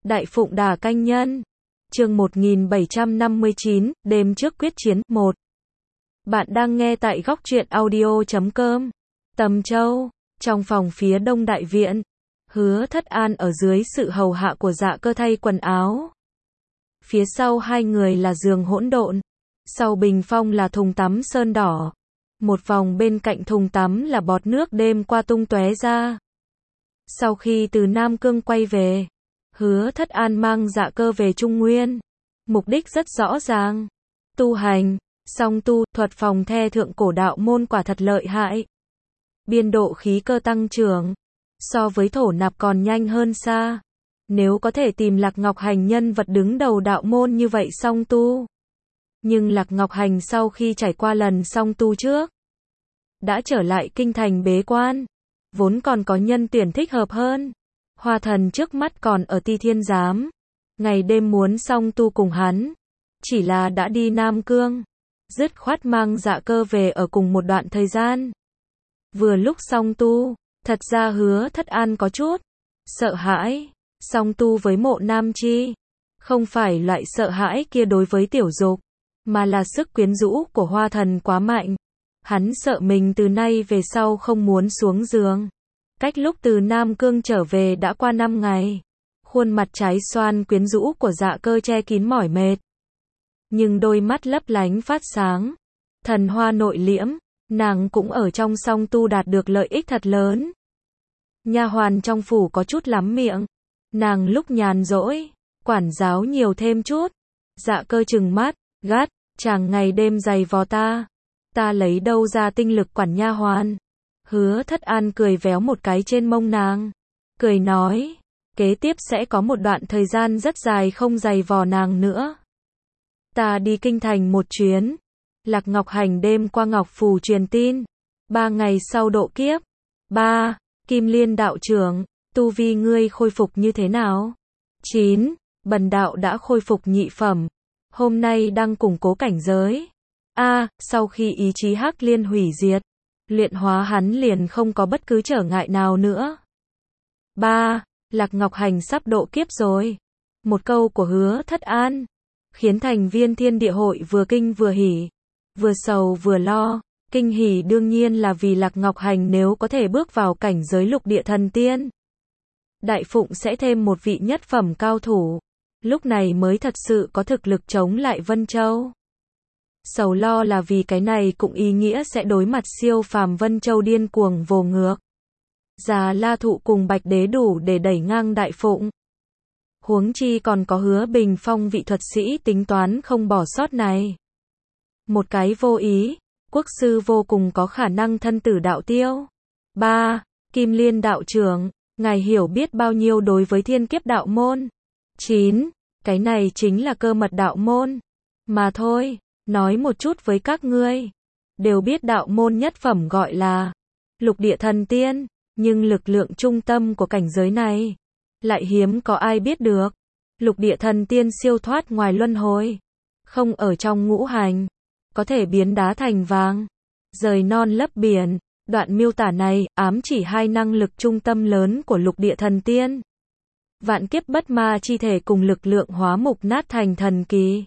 Đại Phụng Đà Canh Nhân. Chương 1759, đêm trước quyết chiến 1. Bạn đang nghe tại góc truyện audio.com. Tầm Châu, trong phòng phía đông đại viện, Hứa Thất An ở dưới sự hầu hạ của Dạ Cơ thay quần áo. Phía sau hai người là giường hỗn độn, sau bình phong là thùng tắm sơn đỏ. Một vòng bên cạnh thùng tắm là bọt nước đêm qua tung tóe ra. Sau khi từ Nam Cương quay về, Hứa Thất An mang Dạ Cơ về Trung Nguyên. Mục đích rất rõ ràng. Tu hành, song tu, thuật phòng the thượng cổ đạo môn quả thật lợi hại. Biên độ khí cơ tăng trưởng, so với thổ nạp còn nhanh hơn xa. Nếu có thể tìm Lạc Ngọc Hành nhân vật đứng đầu đạo môn như vậy song tu. Nhưng Lạc Ngọc Hành sau khi trải qua lần song tu trước, đã trở lại kinh thành bế quan. Vốn còn có nhân tuyển thích hợp hơn. Hoa Thần trước mắt còn ở Ti Thiên Giám. Ngày đêm muốn song tu cùng hắn. Chỉ là đã đi Nam Cương. Dứt khoát mang Dạ Cơ về ở cùng một đoạn thời gian. Vừa lúc song tu, thật ra Hứa Thất An có chút sợ hãi. Song tu với Mộ Nam Chi, không phải loại sợ hãi kia đối với tiểu dục, mà là sức quyến rũ của Hoa Thần quá mạnh. Hắn sợ mình từ nay về sau không muốn xuống giường. Cách lúc từ Nam Cương trở về đã qua 5 ngày. Khuôn mặt trái xoan quyến rũ của Dạ Cơ che kín mỏi mệt. Nhưng đôi mắt lấp lánh phát sáng. Thần hoa nội liễm, nàng cũng ở trong song tu đạt được lợi ích thật lớn. Nha hoàn trong phủ có chút lắm miệng. Nàng lúc nhàn rỗi, quản giáo nhiều thêm chút. Dạ Cơ trừng mắt, gắt, chàng ngày đêm giày vò ta. Ta lấy đâu ra tinh lực quản nha hoàn. Hứa Thất An cười véo một cái trên mông nàng. Cười nói, kế tiếp sẽ có một đoạn thời gian rất dài không giày vò nàng nữa. Ta đi kinh thành một chuyến. Lạc Ngọc Hành đêm qua Ngọc Phù truyền tin. 3 ngày sau độ kiếp. 3. Kim Liên đạo trưởng, tu vi ngươi khôi phục như thế nào? 9. Bần đạo đã khôi phục nhị phẩm. Hôm nay đang củng cố cảnh giới. Sau khi ý chí Hắc Liên hủy diệt, luyện hóa hắn liền không có bất cứ trở ngại nào nữa. 3. Lạc Ngọc Hành sắp độ kiếp rồi. Một câu của Hứa Thất An khiến thành viên Thiên Địa hội vừa kinh vừa hỉ, vừa sầu vừa lo. Kinh hỉ đương nhiên là vì Lạc Ngọc Hành nếu có thể bước vào cảnh giới lục địa thần tiên, Đại Phụng sẽ thêm một vị nhất phẩm cao thủ. Lúc này mới thật sự có thực lực chống lại Vân Châu. Sầu lo là vì cái này cũng ý nghĩa sẽ đối mặt siêu phàm Vân Châu điên cuồng vồ ngược. Già La Thụ cùng Bạch Đế đủ để đẩy ngang Đại Phụng. Huống chi còn có Hứa Bình Phong vị thuật sĩ tính toán không bỏ sót này. Một cái vô ý, quốc sư vô cùng có khả năng thân tử đạo tiêu. 3. Kim Liên đạo trưởng, ngài hiểu biết bao nhiêu đối với thiên kiếp đạo môn? 9. Cái này chính là cơ mật đạo môn. Mà thôi, nói một chút với các ngươi. Đều biết đạo môn nhất phẩm gọi là lục địa thần tiên, nhưng lực lượng trung tâm của cảnh giới này lại hiếm có ai biết được. Lục địa thần tiên siêu thoát ngoài luân hồi, không ở trong ngũ hành, có thể biến đá thành vàng, rời non lấp biển. Đoạn miêu tả này ám chỉ hai năng lực trung tâm lớn của lục địa thần tiên. Vạn kiếp bất ma chi thể cùng lực lượng hóa mục nát thành thần kỳ.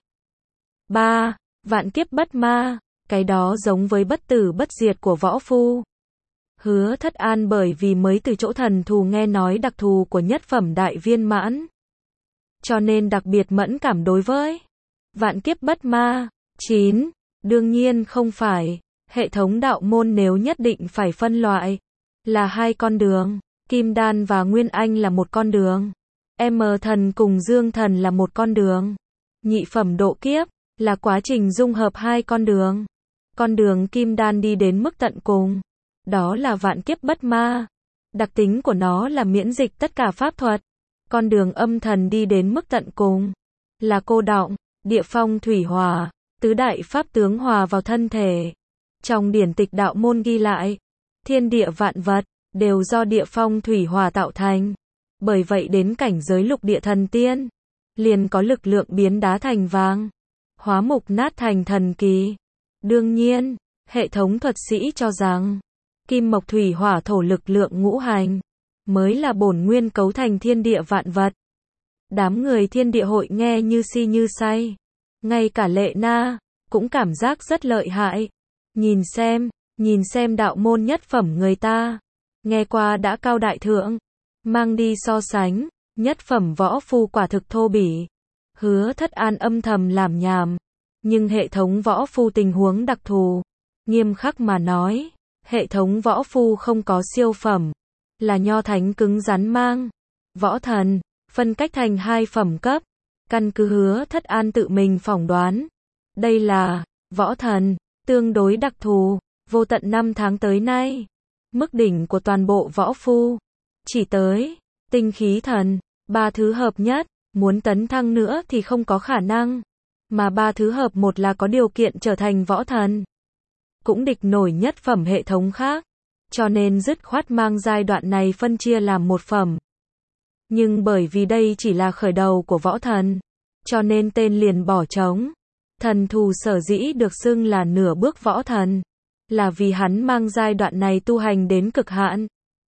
3. Vạn kiếp bất ma, cái đó giống với bất tử bất diệt của võ phu. Hứa Thất An bởi vì mới từ chỗ thần thù nghe nói đặc thù của nhất phẩm đại viên mãn, cho nên đặc biệt mẫn cảm đối với vạn kiếp bất ma. 9. Đương nhiên không phải. Hệ thống đạo môn nếu nhất định phải phân loại, là hai con đường. Kim Đan và Nguyên Anh là một con đường. M thần cùng Dương thần là một con đường. Nhị phẩm độ kiếp là quá trình dung hợp hai con đường. Con đường Kim Đan đi đến mức tận cùng, đó là vạn kiếp bất ma. Đặc tính của nó là miễn dịch tất cả pháp thuật. Con đường âm thần đi đến mức tận cùng, là cô đọng, địa phong thủy hỏa, tứ đại pháp tướng hòa vào thân thể. Trong điển tịch đạo môn ghi lại, thiên địa vạn vật đều do địa phong thủy hỏa tạo thành. Bởi vậy đến cảnh giới lục địa thần tiên, liền có lực lượng biến đá thành vàng, hóa mục nát thành thần kỳ. Đương nhiên, hệ thống thuật sĩ cho rằng, kim mộc thủy hỏa thổ lực lượng ngũ hành mới là bổn nguyên cấu thành thiên địa vạn vật. Đám người thiên địa hội nghe như si như say. Ngay cả Lệ Na cũng cảm giác rất lợi hại. Nhìn xem đạo môn nhất phẩm người ta. Nghe qua đã cao đại thượng. Mang đi so sánh, nhất phẩm võ phu quả thực thô bỉ. Hứa Thất An âm thầm làm nhảm. Nhưng hệ thống võ phu tình huống đặc thù. Nghiêm khắc mà nói, hệ thống võ phu không có siêu phẩm. Là nho thánh cứng rắn mang. Võ thần, phân cách thành 2 phẩm cấp. Căn cứ Hứa Thất An tự mình phỏng đoán. Đây là võ thần, tương đối đặc thù. Vô tận 5 tháng tới nay, mức đỉnh của toàn bộ võ phu chỉ tới tinh khí thần, 3 thứ hợp nhất, muốn tấn thăng nữa thì không có khả năng, mà 3 thứ hợp một là có điều kiện trở thành võ thần, cũng địch nổi nhất phẩm hệ thống khác, cho nên dứt khoát mang giai đoạn này phân chia làm 1 phẩm. Nhưng bởi vì đây chỉ là khởi đầu của võ thần, cho nên tên liền bỏ trống. Thần thù sở dĩ được xưng là nửa bước võ thần, là vì hắn mang giai đoạn này tu hành đến cực hạn.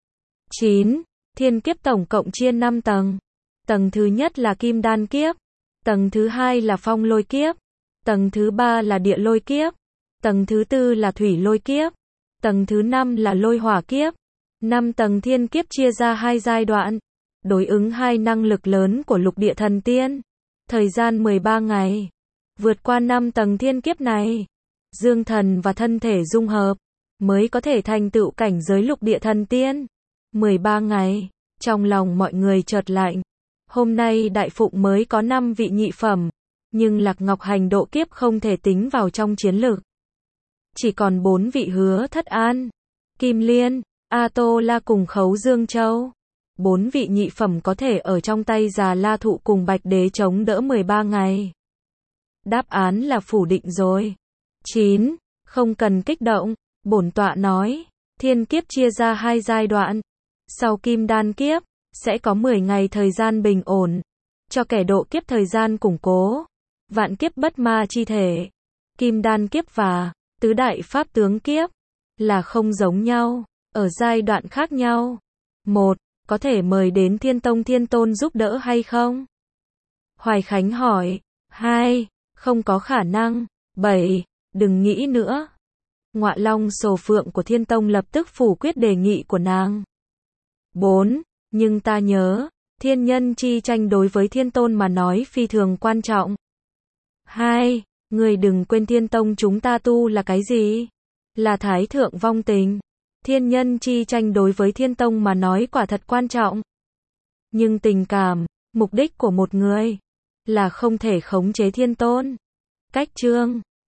9. Thiên kiếp tổng cộng chia 5 tầng. Tầng thứ nhất là kim đan kiếp. Tầng thứ hai là phong lôi kiếp. Tầng thứ ba là địa lôi kiếp. Tầng thứ tư là thủy lôi kiếp. Tầng thứ 5 là lôi hỏa kiếp. 5 tầng thiên kiếp chia ra 2 giai đoạn. Đối ứng 2 năng lực lớn của lục địa thần tiên. Thời gian 13 ngày. Vượt qua 5 tầng thiên kiếp này, dương thần và thân thể dung hợp, mới có thể thành tựu cảnh giới lục địa thần tiên. 13 ngày, trong lòng mọi người chợt lạnh. Hôm nay đại phụng mới có 5 vị nhị phẩm, nhưng Lạc Ngọc Hành độ kiếp không thể tính vào trong chiến lược. Chỉ còn 4 vị Hứa Thất An, Kim Liên, A Tô La cùng Khấu Dương Châu. 4 vị nhị phẩm có thể ở trong tay Già La Thụ cùng Bạch Đế chống đỡ 13 ngày. Đáp án là phủ định rồi. 9. Không cần kích động, bổn tọa nói, thiên kiếp chia ra 2 giai đoạn. Sau kim đan kiếp, sẽ có 10 ngày thời gian bình ổn, cho kẻ độ kiếp thời gian củng cố. Vạn kiếp bất ma chi thể. Kim đan kiếp và tứ đại pháp tướng kiếp là không giống nhau, ở giai đoạn khác nhau. 1. Có thể mời đến Thiên Tông Thiên Tôn giúp đỡ hay không? Hoài Khánh hỏi. 2. Không có khả năng. 7. Đừng nghĩ nữa. Ngọa Long Sổ Phượng của Thiên Tông lập tức phủ quyết đề nghị của nàng. 4. Nhưng ta nhớ, thiên nhân chi tranh đối với Thiên Tôn mà nói phi thường quan trọng. 2. Người đừng quên Thiên Tông chúng ta tu là cái gì? Là thái thượng vong tình. Thiên nhân chi tranh đối với Thiên Tông mà nói quả thật quan trọng. Nhưng tình cảm, mục đích của một người là không thể khống chế Thiên Tôn. Cách chương